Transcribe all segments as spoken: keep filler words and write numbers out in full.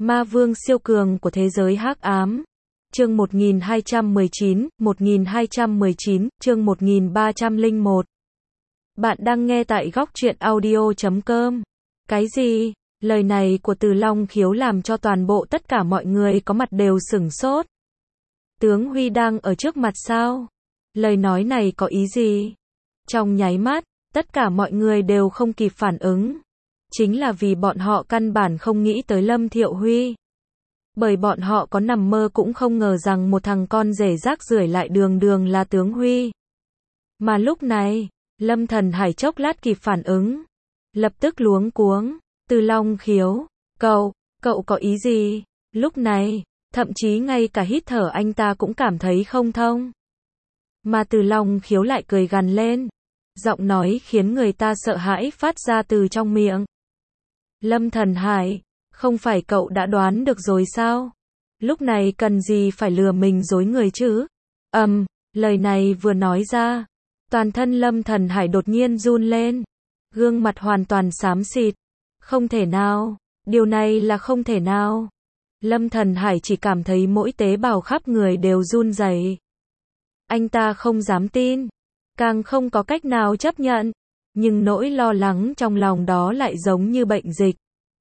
Ma vương siêu cường của thế giới hắc ám. Chương một nghìn hai trăm mười chín, một nghìn hai trăm mười chín, chương một nghìn ba trăm lẻ một. Bạn đang nghe tại góc truyện audio chấm com. Cái gì? Lời này của Từ Long Khiếu làm cho toàn bộ tất cả mọi người có mặt đều sửng sốt. Tướng Huy đang ở trước mặt sao? Lời nói này có ý gì? Trong nháy mắt, tất cả mọi người đều không kịp phản ứng. Chính là vì bọn họ căn bản không nghĩ tới Lâm Thiệu Huy. Bởi bọn họ có nằm mơ cũng không ngờ rằng một thằng con rể rác rưởi lại đường đường là tướng Huy. Mà lúc này, Lâm Thần Hải chốc lát kịp phản ứng. Lập tức luống cuống, Từ Long Khiếu, cậu, cậu có ý gì? Lúc này, thậm chí ngay cả hít thở anh ta cũng cảm thấy không thông. Mà Từ Long Khiếu lại cười gằn lên. Giọng nói khiến người ta sợ hãi phát ra từ trong miệng. Lâm Thần Hải, không phải cậu đã đoán được rồi sao? Lúc này cần gì phải lừa mình dối người chứ? Ầm, um, lời này vừa nói ra, toàn thân Lâm Thần Hải đột nhiên run lên, gương mặt hoàn toàn xám xịt. Không thể nào, điều này là không thể nào. Lâm Thần Hải chỉ cảm thấy mỗi tế bào khắp người đều run rẩy. Anh ta không dám tin, càng không có cách nào chấp nhận, nhưng nỗi lo lắng trong lòng đó lại giống như bệnh dịch,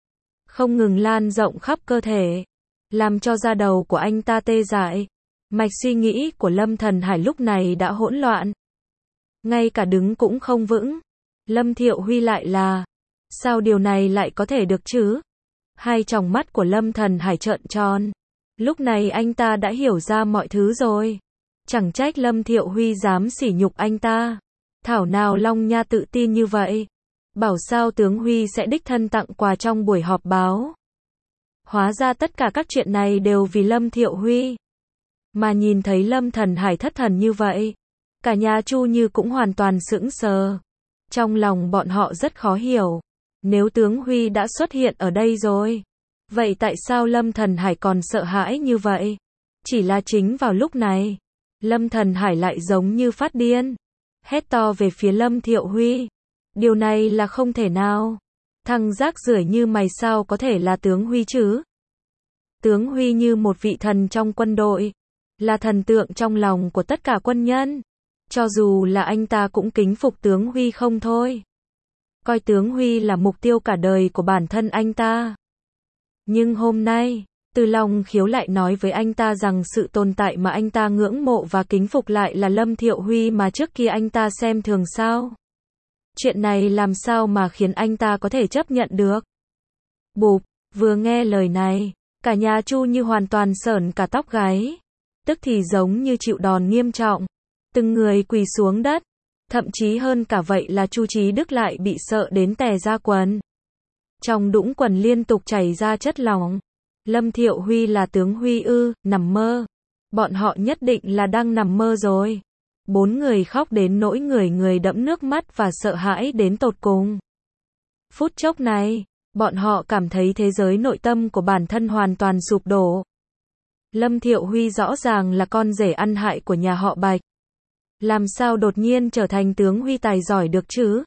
không ngừng lan rộng khắp cơ thể, làm cho da đầu của anh ta tê dại. Mạch suy nghĩ của Lâm Thần Hải lúc này đã hỗn loạn, ngay cả đứng cũng không vững. Lâm Thiệu Huy lại là, sao điều này lại có thể được chứ? Hai tròng mắt của Lâm Thần Hải trợn tròn. Lúc này anh ta đã hiểu ra mọi thứ rồi. Chẳng trách Lâm Thiệu Huy dám sỉ nhục anh ta. Thảo nào Long Nha tự tin như vậy. Bảo sao tướng Huy sẽ đích thân tặng quà trong buổi họp báo. Hóa ra tất cả các chuyện này đều vì Lâm Thiệu Huy. Mà nhìn thấy Lâm Thần Hải thất thần như vậy, cả nhà Chu Như cũng hoàn toàn sững sờ. Trong lòng bọn họ rất khó hiểu. Nếu tướng Huy đã xuất hiện ở đây rồi, vậy tại sao Lâm Thần Hải còn sợ hãi như vậy? Chỉ là chính vào lúc này, Lâm Thần Hải lại giống như phát điên, hét to về phía Lâm Thiệu Huy. Điều này là không thể nào. Thằng rác rưởi như mày sao có thể là tướng Huy chứ? Tướng Huy như một vị thần trong quân đội, là thần tượng trong lòng của tất cả quân nhân. Cho dù là anh ta cũng kính phục tướng Huy không thôi. Coi tướng Huy là mục tiêu cả đời của bản thân anh ta. Nhưng hôm nay, Từ Long Khiếu lại nói với anh ta rằng sự tồn tại mà anh ta ngưỡng mộ và kính phục lại là Lâm Thiệu Huy mà trước kia anh ta xem thường sao? Chuyện này làm sao mà khiến anh ta có thể chấp nhận được? Bụp, vừa nghe lời này, cả nhà Chu như hoàn toàn sởn cả tóc gáy. Tức thì giống như chịu đòn nghiêm trọng. Từng người quỳ xuống đất. Thậm chí hơn cả vậy là Chu Chí Đức lại bị sợ đến tè ra quần. Trong đũng quần liên tục chảy ra chất lỏng. Lâm Thiệu Huy là tướng Huy ư? Nằm mơ. Bọn họ nhất định là đang nằm mơ rồi. Bốn người khóc đến nỗi người người đẫm nước mắt và sợ hãi đến tột cùng. Phút chốc này, bọn họ cảm thấy thế giới nội tâm của bản thân hoàn toàn sụp đổ. Lâm Thiệu Huy rõ ràng là con rể ăn hại của nhà họ Bạch. Làm sao đột nhiên trở thành tướng Huy tài giỏi được chứ?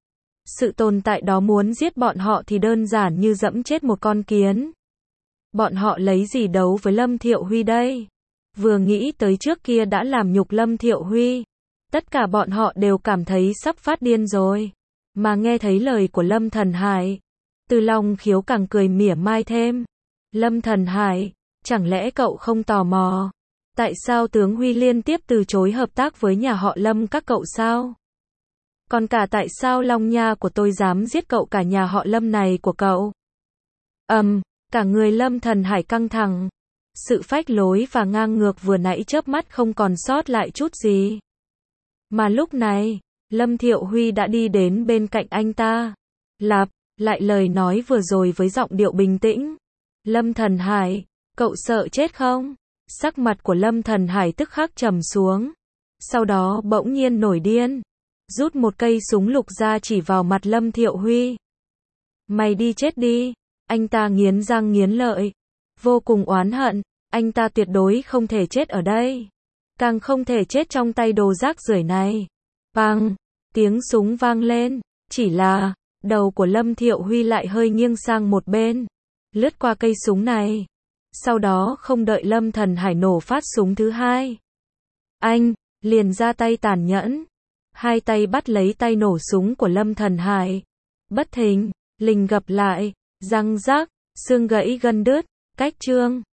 Sự tồn tại đó muốn giết bọn họ thì đơn giản như dẫm chết một con kiến. Bọn họ lấy gì đấu với Lâm Thiệu Huy đây? Vừa nghĩ tới trước kia đã làm nhục Lâm Thiệu Huy, tất cả bọn họ đều cảm thấy sắp phát điên rồi. Mà nghe thấy lời của Lâm Thần Hải, Từ Long Khiếu càng cười mỉa mai thêm. Lâm Thần Hải, chẳng lẽ cậu không tò mò? Tại sao tướng Huy liên tiếp từ chối hợp tác với nhà họ Lâm các cậu sao? Còn cả tại sao Long Nha của tôi dám giết cậu cả nhà họ Lâm này của cậu? Ầm, um, cả người Lâm Thần Hải căng thẳng. Sự phách lối và ngang ngược vừa nãy chớp mắt không còn sót lại chút gì. Mà lúc này, Lâm Thiệu Huy đã đi đến bên cạnh anh ta. Lặp lại lời nói vừa rồi với giọng điệu bình tĩnh. Lâm Thần Hải, cậu sợ chết không? Sắc mặt của Lâm Thần Hải tức khắc trầm xuống. Sau đó bỗng nhiên nổi điên. Rút một cây súng lục ra chỉ vào mặt Lâm Thiệu Huy. Mày đi chết đi. Anh ta nghiến răng nghiến lợi. Vô cùng oán hận. Anh ta tuyệt đối không thể chết ở đây. Càng không thể chết trong tay đồ rác rưởi này. Bang! Tiếng súng vang lên. Chỉ là, đầu của Lâm Thiệu Huy lại hơi nghiêng sang một bên. lướt qua cây súng này. Sau đó không đợi Lâm Thần Hải nổ phát súng thứ hai, anh liền ra tay tàn nhẫn, hai tay bắt lấy tay nổ súng của Lâm Thần Hải. Bất thình lình gặp lại, răng rác, xương gãy gân đứt, cách chương